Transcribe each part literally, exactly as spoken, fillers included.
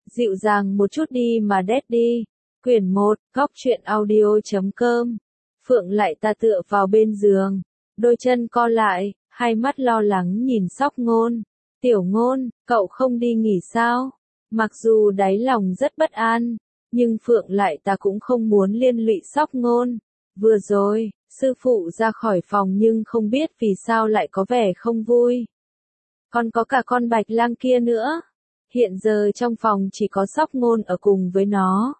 Dịu dàng một chút đi mà Daddy. Quyển một, góc truyện audio chấm com. Phượng lại ta tựa vào bên giường, đôi chân co lại, hai mắt lo lắng nhìn Sóc Ngôn. Tiểu Ngôn, cậu không đi nghỉ sao? Mặc dù đáy lòng rất bất an, nhưng Phượng lại ta cũng không muốn liên lụy Sóc Ngôn. Vừa rồi, sư phụ ra khỏi phòng nhưng không biết vì sao lại có vẻ không vui. Còn có cả con Bạch Lang kia nữa. Hiện giờ trong phòng chỉ có Sóc Ngôn ở cùng với nó.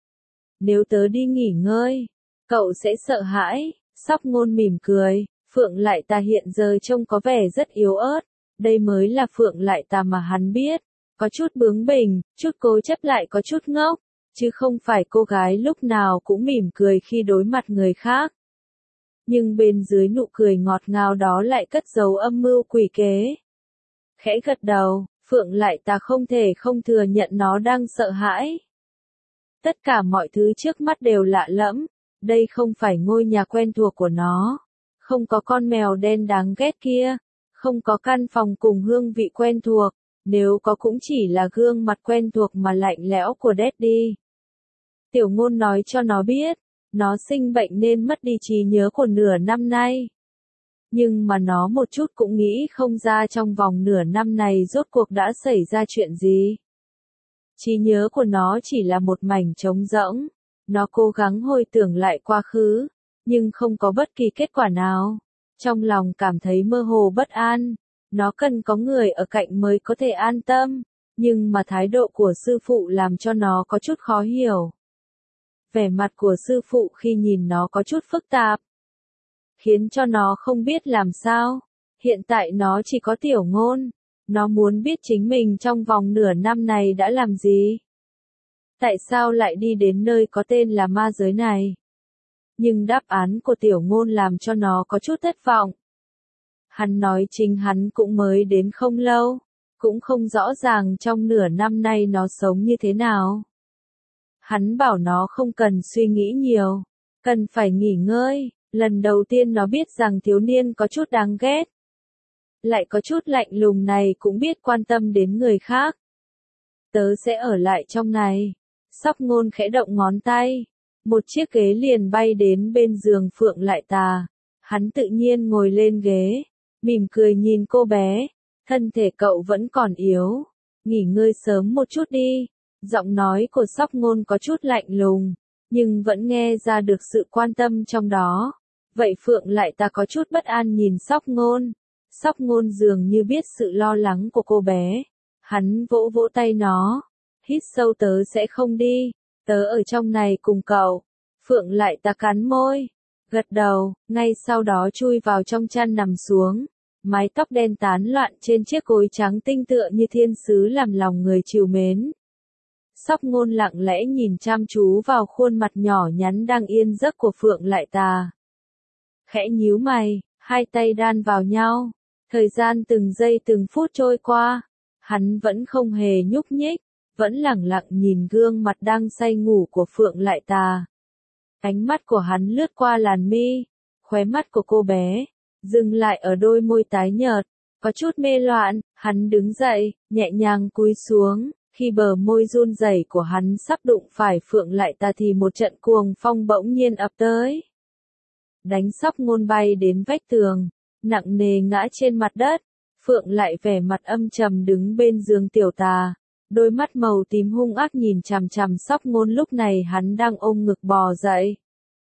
Nếu tớ đi nghỉ ngơi, cậu sẽ sợ hãi. Sóc Ngôn mỉm cười, Phượng lại ta hiện giờ trông có vẻ rất yếu ớt. Đây mới là Phượng lại ta mà hắn biết. Có chút bướng bỉnh, chút cố chấp lại có chút ngốc. Chứ không phải cô gái lúc nào cũng mỉm cười khi đối mặt người khác. Nhưng bên dưới nụ cười ngọt ngào đó lại cất giấu âm mưu quỷ kế. Khẽ gật đầu, Phượng lại ta không thể không thừa nhận nó đang sợ hãi. Tất cả mọi thứ trước mắt đều lạ lẫm, đây không phải ngôi nhà quen thuộc của nó. Không có con mèo đen đáng ghét kia, không có căn phòng cùng hương vị quen thuộc, nếu có cũng chỉ là gương mặt quen thuộc mà lạnh lẽo của Daddy. Tiểu Ngôn nói cho nó biết, nó sinh bệnh nên mất đi trí nhớ của nửa năm nay. Nhưng mà nó một chút cũng nghĩ không ra trong vòng nửa năm này rốt cuộc đã xảy ra chuyện gì. Trí nhớ của nó chỉ là một mảnh trống rỗng. Nó cố gắng hồi tưởng lại quá khứ, nhưng không có bất kỳ kết quả nào. Trong lòng cảm thấy mơ hồ bất an. Nó cần có người ở cạnh mới có thể an tâm. Nhưng mà thái độ của sư phụ làm cho nó có chút khó hiểu. Vẻ mặt của sư phụ khi nhìn nó có chút phức tạp, khiến cho nó không biết làm sao. Hiện tại nó chỉ có Tiểu Ngôn. Nó muốn biết chính mình trong vòng nửa năm này đã làm gì. Tại sao lại đi đến nơi có tên là ma giới này? Nhưng đáp án của Tiểu Ngôn làm cho nó có chút thất vọng. Hắn nói chính hắn cũng mới đến không lâu, cũng không rõ ràng trong nửa năm nay nó sống như thế nào. Hắn bảo nó không cần suy nghĩ nhiều, cần phải nghỉ ngơi. Lần đầu tiên nó biết rằng thiếu niên có chút đáng ghét. Lại có chút lạnh lùng này cũng biết quan tâm đến người khác. Tớ sẽ ở lại trong này. Sóc Ngôn khẽ động ngón tay. Một chiếc ghế liền bay đến bên giường Phượng lại ta. Hắn tự nhiên ngồi lên ghế, mỉm cười nhìn cô bé. Thân thể cậu vẫn còn yếu. Nghỉ ngơi sớm một chút đi. Giọng nói của Sóc Ngôn có chút lạnh lùng, nhưng vẫn nghe ra được sự quan tâm trong đó. Vậy Phượng lại ta có chút bất an nhìn Sóc Ngôn. Sóc Ngôn dường như biết sự lo lắng của cô bé. Hắn vỗ vỗ tay nó. Hít sâu, tớ sẽ không đi. Tớ ở trong này cùng cậu. Phượng lại ta cắn môi, gật đầu, ngay sau đó chui vào trong chăn nằm xuống. Mái tóc đen tán loạn trên chiếc gối trắng tinh tựa như thiên sứ làm lòng người trìu mến. Sóc Ngôn lặng lẽ nhìn chăm chú vào khuôn mặt nhỏ nhắn đang yên giấc của Phượng lại ta. Khẽ nhíu mày, hai tay đan vào nhau. Thời gian từng giây từng phút trôi qua. Hắn vẫn không hề nhúc nhích, vẫn lẳng lặng nhìn gương mặt đang say ngủ của Phượng lại ta. Ánh mắt của hắn lướt qua làn mi, khóe mắt của cô bé, dừng lại ở đôi môi tái nhợt, có chút mê loạn. Hắn đứng dậy, nhẹ nhàng cúi xuống. Khi bờ môi run rẩy của hắn sắp đụng phải Phượng lại ta thì một trận cuồng phong bỗng nhiên ập tới. Đánh Sóc Ngôn bay đến vách tường, nặng nề ngã trên mặt đất. Phượng lại vẻ mặt âm trầm đứng bên giường tiểu tà, đôi mắt màu tím hung ác nhìn chằm chằm Sóc Ngôn. Lúc này hắn đang ôm ngực bò dậy.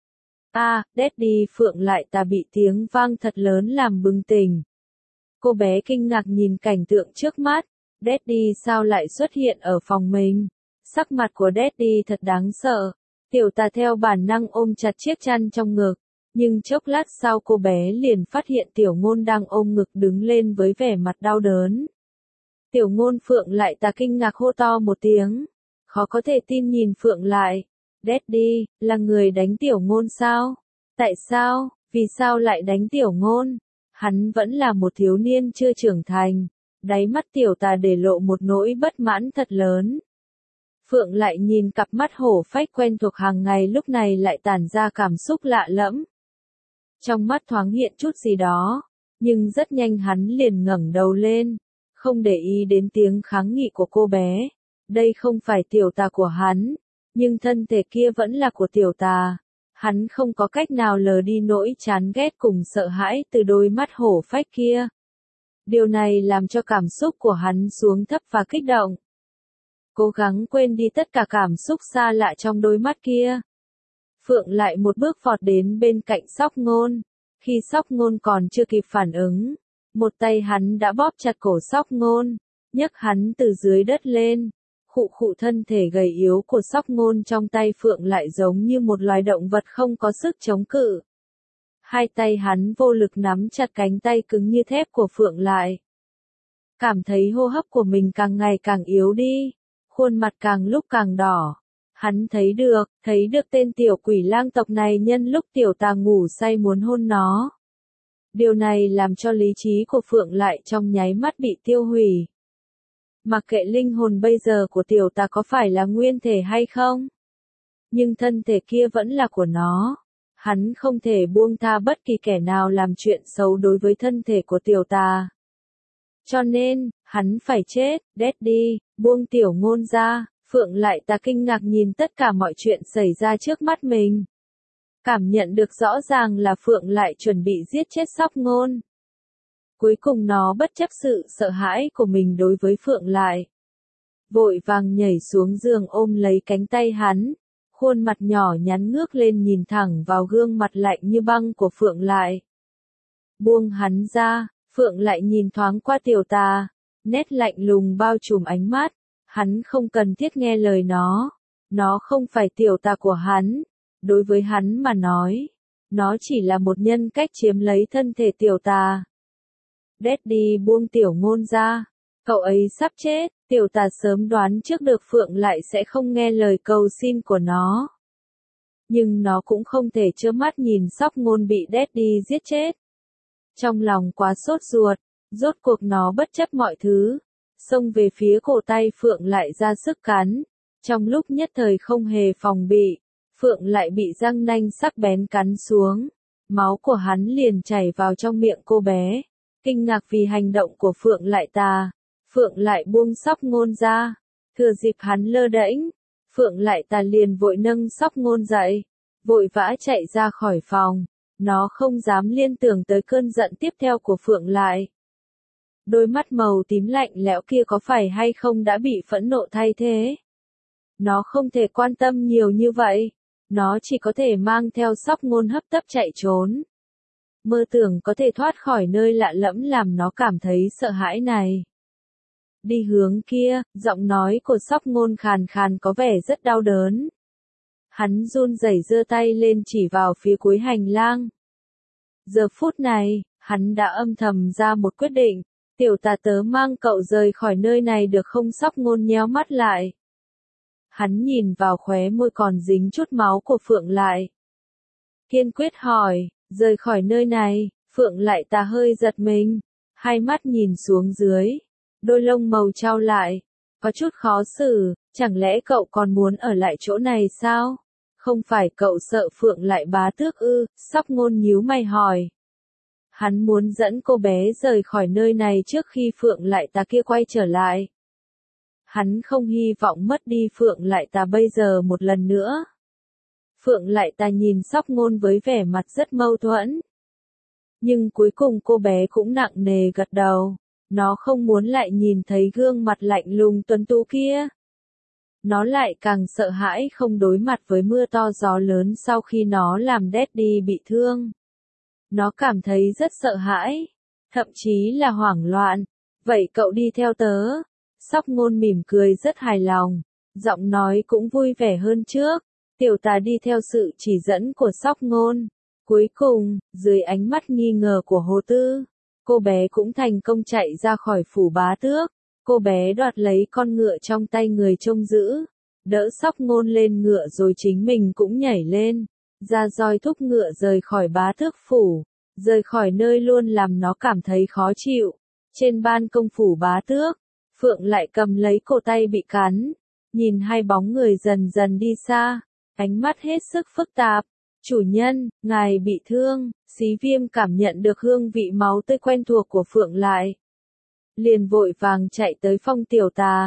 A, à, Daddy! Phượng lại ta bị tiếng vang thật lớn làm bừng tỉnh. Cô bé kinh ngạc nhìn cảnh tượng trước mắt. Daddy sao lại xuất hiện ở phòng mình? Sắc mặt của Daddy thật đáng sợ. Tiểu tà theo bản năng ôm chặt chiếc chăn trong ngực. Nhưng chốc lát sau cô bé liền phát hiện Tiểu Ngôn đang ôm ngực đứng lên với vẻ mặt đau đớn. Tiểu Ngôn! Phượng lại ta kinh ngạc hô to một tiếng. Khó có thể tin nhìn Phượng lại. Daddy, là người đánh Tiểu Ngôn sao? Tại sao? Vì sao lại đánh Tiểu Ngôn? Hắn vẫn là một thiếu niên chưa trưởng thành. Đáy mắt tiểu tà để lộ một nỗi bất mãn thật lớn. Phượng lại nhìn cặp mắt hổ phách quen thuộc hàng ngày lúc này lại tản ra cảm xúc lạ lẫm. Trong mắt thoáng hiện chút gì đó, nhưng rất nhanh hắn liền ngẩng đầu lên, không để ý đến tiếng kháng nghị của cô bé. Đây không phải tiểu tà của hắn, nhưng thân thể kia vẫn là của tiểu tà. Hắn không có cách nào lờ đi nỗi chán ghét cùng sợ hãi từ đôi mắt hổ phách kia. Điều này làm cho cảm xúc của hắn xuống thấp và kích động. Cố gắng quên đi tất cả cảm xúc xa lạ trong đôi mắt kia. Phượng lại một bước vọt đến bên cạnh Sóc Ngôn. Khi Sóc Ngôn còn chưa kịp phản ứng, một tay hắn đã bóp chặt cổ Sóc Ngôn, nhấc hắn từ dưới đất lên. Khụ khụ, thân thể gầy yếu của Sóc Ngôn trong tay Phượng lại giống như một loài động vật không có sức chống cự. Hai tay hắn vô lực nắm chặt cánh tay cứng như thép của Phượng lại. Cảm thấy hô hấp của mình càng ngày càng yếu đi, khuôn mặt càng lúc càng đỏ. Hắn thấy được, thấy được tên tiểu quỷ lang tộc này nhân lúc tiểu tà ngủ say muốn hôn nó. Điều này làm cho lý trí của Phượng lại trong nháy mắt bị tiêu hủy. Mặc kệ linh hồn bây giờ của tiểu tà có phải là nguyên thể hay không, nhưng thân thể kia vẫn là của nó. Hắn không thể buông tha bất kỳ kẻ nào làm chuyện xấu đối với thân thể của tiểu tà. Cho nên, hắn phải chết. Daddy, buông tiểu ngôn ra. Phượng lại ta kinh ngạc nhìn tất cả mọi chuyện xảy ra trước mắt mình. Cảm nhận được rõ ràng là Phượng lại chuẩn bị giết chết Sóc Ngôn. Cuối cùng nó bất chấp sự sợ hãi của mình đối với Phượng lại. Vội vàng nhảy xuống giường ôm lấy cánh tay hắn. Khuôn mặt nhỏ nhắn ngước lên nhìn thẳng vào gương mặt lạnh như băng của Phượng lại. Buông hắn ra, Phượng lại nhìn thoáng qua tiểu tà. Nét lạnh lùng bao trùm ánh mắt. Hắn không cần thiết nghe lời nó. Nó không phải tiểu tà của hắn. Đối với hắn mà nói, nó chỉ là một nhân cách chiếm lấy thân thể tiểu tà. Daddy, buông tiểu ngôn ra. Cậu ấy sắp chết. Tiểu tà sớm đoán trước được Phượng lại sẽ không nghe lời cầu xin của nó. Nhưng nó cũng không thể trơ mắt nhìn Sóc Ngôn bị Daddy giết chết. Trong lòng quá sốt ruột, rốt cuộc nó bất chấp mọi thứ, xông về phía cổ tay Phượng lại ra sức cắn. Trong lúc nhất thời không hề phòng bị, Phượng lại bị răng nanh sắc bén cắn xuống. Máu của hắn liền chảy vào trong miệng cô bé. Kinh ngạc vì hành động của Phượng lại ta, Phượng lại buông Sóc Ngôn ra. Thừa dịp hắn lơ đễnh, Phượng lại ta liền vội nâng Sóc Ngôn dậy, vội vã chạy ra khỏi phòng. Nó không dám liên tưởng tới cơn giận tiếp theo của Phượng lại. Đôi mắt màu tím lạnh lẽo kia có phải hay không đã bị phẫn nộ thay thế. Nó không thể quan tâm nhiều như vậy. Nó chỉ có thể mang theo Sóc Ngôn hấp tấp chạy trốn. Mơ tưởng có thể thoát khỏi nơi lạ lẫm làm nó cảm thấy sợ hãi này. Đi hướng kia, giọng nói của Sóc Ngôn khàn khàn có vẻ rất đau đớn. Hắn run rẩy giơ tay lên chỉ vào phía cuối hành lang. Giờ phút này, hắn đã âm thầm ra một quyết định. Tiểu tà, tớ mang cậu rời khỏi nơi này được không? Sóc Ngôn nhéo mắt lại. Hắn nhìn vào khóe môi còn dính chút máu của Phượng lại. Kiên quyết hỏi, rời khỏi nơi này. Phượng lại ta hơi giật mình, hai mắt nhìn xuống dưới, đôi lông màu chau lại, có chút khó xử. Chẳng lẽ cậu còn muốn ở lại chỗ này sao? Không phải cậu sợ Phượng lại bá tước ư? Sóc Ngôn nhíu mày hỏi. Hắn muốn dẫn cô bé rời khỏi nơi này trước khi Phượng lại ta kia quay trở lại. Hắn không hy vọng mất đi Phượng lại ta bây giờ một lần nữa. Phượng lại ta nhìn Sóc Ngôn với vẻ mặt rất mâu thuẫn. Nhưng cuối cùng cô bé cũng nặng nề gật đầu. Nó không muốn lại nhìn thấy gương mặt lạnh lùng tuấn tú kia. Nó lại càng sợ hãi không đối mặt với mưa to gió lớn sau khi nó làm Daddy bị thương. Nó cảm thấy rất sợ hãi, thậm chí là hoảng loạn. Vậy cậu đi theo tớ. Sóc Ngôn mỉm cười rất hài lòng, giọng nói cũng vui vẻ hơn trước. Tiểu tà đi theo sự chỉ dẫn của Sóc Ngôn. Cuối cùng, dưới ánh mắt nghi ngờ của Hồ Tư, cô bé cũng thành công chạy ra khỏi phủ bá tước. Cô bé đoạt lấy con ngựa trong tay người trông giữ, đỡ Sóc Ngôn lên ngựa rồi chính mình cũng nhảy lên, ra roi thúc ngựa rời khỏi bá tước phủ, rời khỏi nơi luôn làm nó cảm thấy khó chịu. Trên ban công phủ bá tước, Phượng lại cầm lấy cổ tay bị cắn, nhìn hai bóng người dần dần đi xa, ánh mắt hết sức phức tạp. Chủ nhân, ngài bị thương. Xí Viêm cảm nhận được hương vị máu tươi quen thuộc của Phượng lại. Liền vội vàng chạy tới phong tiểu tà.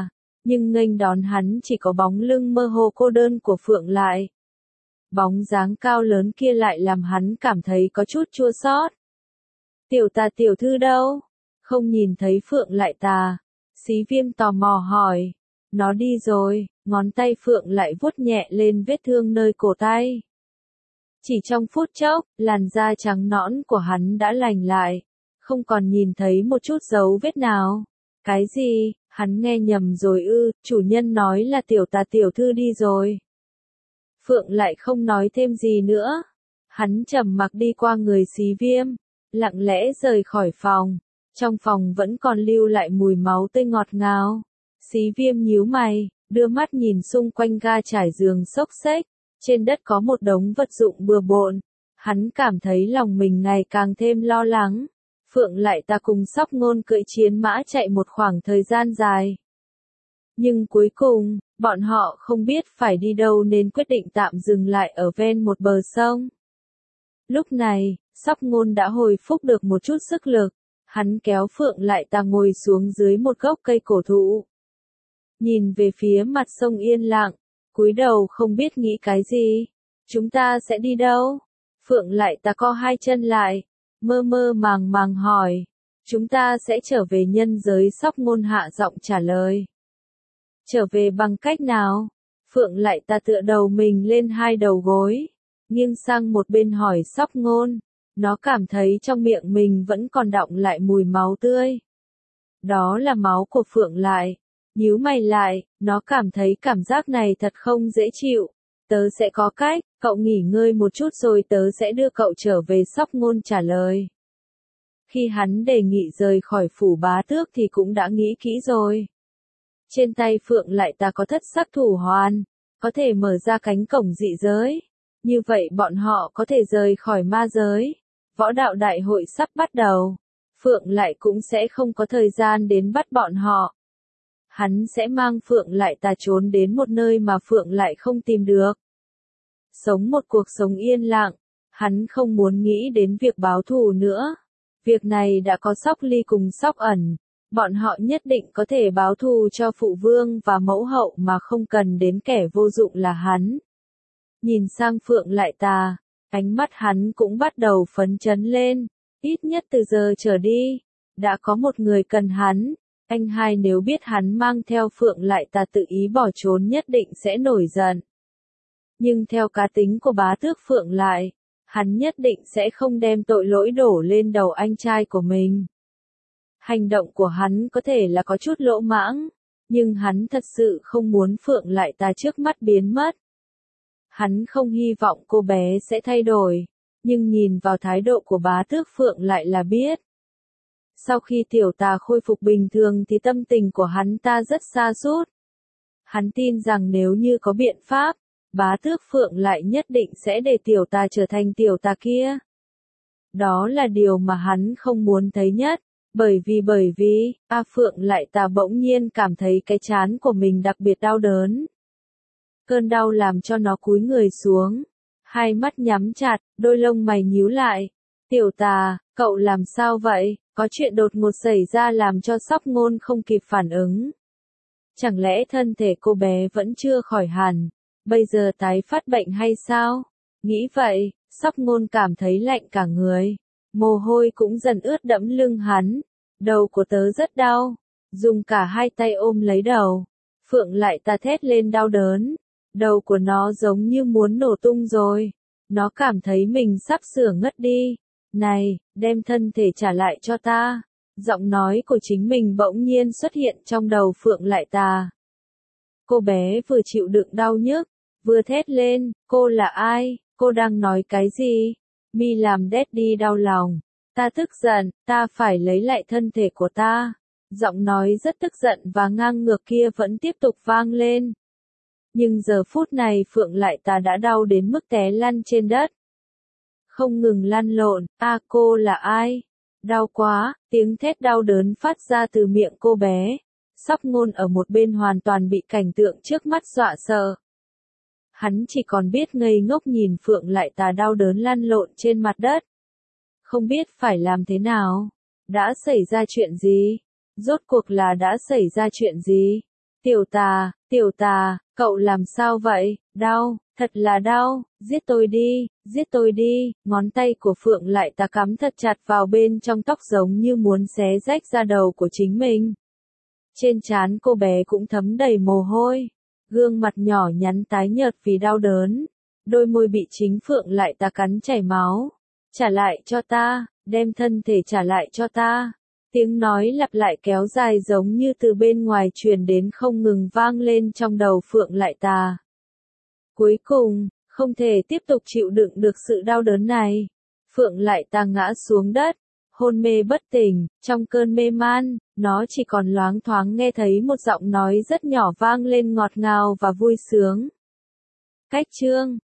Nhưng nghênh đón hắn chỉ có bóng lưng mơ hồ cô đơn của Phượng Lại. Bóng dáng cao lớn kia lại làm hắn cảm thấy có chút chua xót. Tiểu Tà tiểu thư đâu? Không nhìn thấy Phượng Lại Tà. Xí Viêm tò mò hỏi. Nó đi rồi, ngón tay Phượng Lại vuốt nhẹ lên vết thương nơi cổ tay. Chỉ trong phút chốc, làn da trắng nõn của hắn đã lành lại. Không còn nhìn thấy một chút dấu vết nào. Cái gì? Hắn nghe nhầm rồi ư? Chủ nhân nói là Tiểu Tà tiểu thư đi rồi. Phượng Lại không nói thêm gì nữa. Hắn trầm mặc đi qua người Xí Viêm, lặng lẽ rời khỏi phòng. Trong phòng vẫn còn lưu lại mùi máu tươi ngọt ngào. Xí Viêm nhíu mày, đưa mắt nhìn xung quanh ga trải giường xốc xếch. Trên đất có một đống vật dụng bừa bộn. Hắn cảm thấy lòng mình ngày càng thêm lo lắng. Phượng Lại Tà cùng Sóc Ngôn cưỡi chiến mã chạy một khoảng thời gian dài. Nhưng cuối cùng, bọn họ không biết phải đi đâu nên quyết định tạm dừng lại ở ven một bờ sông. Lúc này, Sóc Ngôn đã hồi phục được một chút sức lực. Hắn kéo Phượng Lại Tà ngồi xuống dưới một gốc cây cổ thụ. Nhìn về phía mặt sông yên lặng, cúi đầu không biết nghĩ cái gì. Chúng ta sẽ đi đâu? Phượng Lại Tà co hai chân lại, mơ mơ màng màng hỏi. Chúng ta sẽ trở về nhân giới. Sóc Ngôn hạ giọng trả lời. Trở về bằng cách nào? Phượng Lại Tà tựa đầu mình lên hai đầu gối, nghiêng sang một bên hỏi Sóc Ngôn. Nó cảm thấy trong miệng mình vẫn còn đọng lại mùi máu tươi. Đó là máu của Phượng Lại. Nhíu mày lại, nó cảm thấy cảm giác này thật không dễ chịu. Tớ sẽ có cách, cậu nghỉ ngơi một chút rồi tớ sẽ đưa cậu trở về. Sóc Ngôn trả lời. Khi hắn đề nghị rời khỏi phủ bá tước thì cũng đã nghĩ kỹ rồi. Trên tay Phượng Lại Tà có thất sắc thủ hoàn, có thể mở ra cánh cổng dị giới. Như vậy bọn họ có thể rời khỏi ma giới. Võ đạo đại hội sắp bắt đầu. Phượng Lại cũng sẽ không có thời gian đến bắt bọn họ. Hắn sẽ mang Phượng Lại Tà trốn đến một nơi mà Phượng Lại không tìm được. Sống một cuộc sống yên lặng. Hắn không muốn nghĩ đến việc báo thù nữa. Việc này đã có Sóc Ly cùng Sóc Ẩn. Bọn họ nhất định có thể báo thù cho phụ vương và mẫu hậu mà không cần đến kẻ vô dụng là hắn. Nhìn sang Phượng Lại Tà, ánh mắt hắn cũng bắt đầu phấn chấn lên. Ít nhất từ giờ trở đi, đã có một người cần hắn. Anh hai nếu biết hắn mang theo Phượng Lại Tà tự ý bỏ trốn nhất định sẽ nổi giận. Nhưng theo cá tính của bá tước Phượng Lại, hắn nhất định sẽ không đem tội lỗi đổ lên đầu anh trai của mình. Hành động của hắn có thể là có chút lỗ mãng, nhưng hắn thật sự không muốn Phượng Lại Tà trước mắt biến mất. Hắn không hy vọng cô bé sẽ thay đổi, nhưng nhìn vào thái độ của bá tước Phượng Lại là biết. Sau khi Tiểu Tà khôi phục bình thường thì tâm tình của hắn ta rất sa sút. Hắn tin rằng nếu như có biện pháp, bá tước Phượng Lại nhất định sẽ để Tiểu Tà trở thành Tiểu Tà kia. Đó là điều mà hắn không muốn thấy nhất, bởi vì bởi vì, A Phượng Lại Tà bỗng nhiên cảm thấy cái trán của mình đặc biệt đau đớn. Cơn đau làm cho nó cúi người xuống, hai mắt nhắm chặt, đôi lông mày nhíu lại. Tiểu Tà, cậu làm sao vậy? Có chuyện đột ngột xảy ra làm cho Sóc Ngôn không kịp phản ứng. Chẳng lẽ thân thể cô bé vẫn chưa khỏi hẳn, bây giờ tái phát bệnh hay sao? Nghĩ vậy, Sóc Ngôn cảm thấy lạnh cả người, mồ hôi cũng dần ướt đẫm lưng hắn. Đầu của tớ rất đau, dùng cả hai tay ôm lấy đầu. Phượng Lại Tà thét lên đau đớn, đầu của nó giống như muốn nổ tung rồi. Nó cảm thấy mình sắp sửa ngất đi. Này, đem thân thể trả lại cho ta. Giọng nói của chính mình bỗng nhiên xuất hiện trong đầu Phượng Lại Tà. Cô bé vừa chịu đựng đau nhức, vừa thét lên, cô là ai, cô đang nói cái gì? Mi làm Daddy đau lòng. Ta tức giận, ta phải lấy lại thân thể của ta. Giọng nói rất tức giận và ngang ngược kia vẫn tiếp tục vang lên. Nhưng giờ phút này Phượng Lại Tà đã đau đến mức té lăn trên đất. Không ngừng lăn lộn, a cô là ai? Đau quá, tiếng thét đau đớn phát ra từ miệng cô bé. Sóc Ngôn ở một bên hoàn toàn bị cảnh tượng trước mắt dọa sợ. Hắn chỉ còn biết ngây ngốc nhìn Phượng Lại Tà đau đớn lăn lộn trên mặt đất. Không biết phải làm thế nào. Đã xảy ra chuyện gì? Rốt cuộc là đã xảy ra chuyện gì? Tiểu tà, tiểu tà, cậu làm sao vậy, đau, thật là đau, giết tôi đi, giết tôi đi, ngón tay của Phượng Lại Tà cắm thật chặt vào bên trong tóc giống như muốn xé rách ra đầu của chính mình. Trên trán cô bé cũng thấm đầy mồ hôi, gương mặt nhỏ nhắn tái nhợt vì đau đớn, đôi môi bị chính Phượng Lại Tà cắn chảy máu. Trả lại cho ta, đem thân thể trả lại cho ta. Tiếng nói lặp lại kéo dài giống như từ bên ngoài truyền đến không ngừng vang lên trong đầu Phượng Lại Tà. Cuối cùng, không thể tiếp tục chịu đựng được sự đau đớn này. Phượng Lại Tà ngã xuống đất, hôn mê bất tỉnh, trong cơn mê man, nó chỉ còn loáng thoáng nghe thấy một giọng nói rất nhỏ vang lên ngọt ngào và vui sướng. Cách chương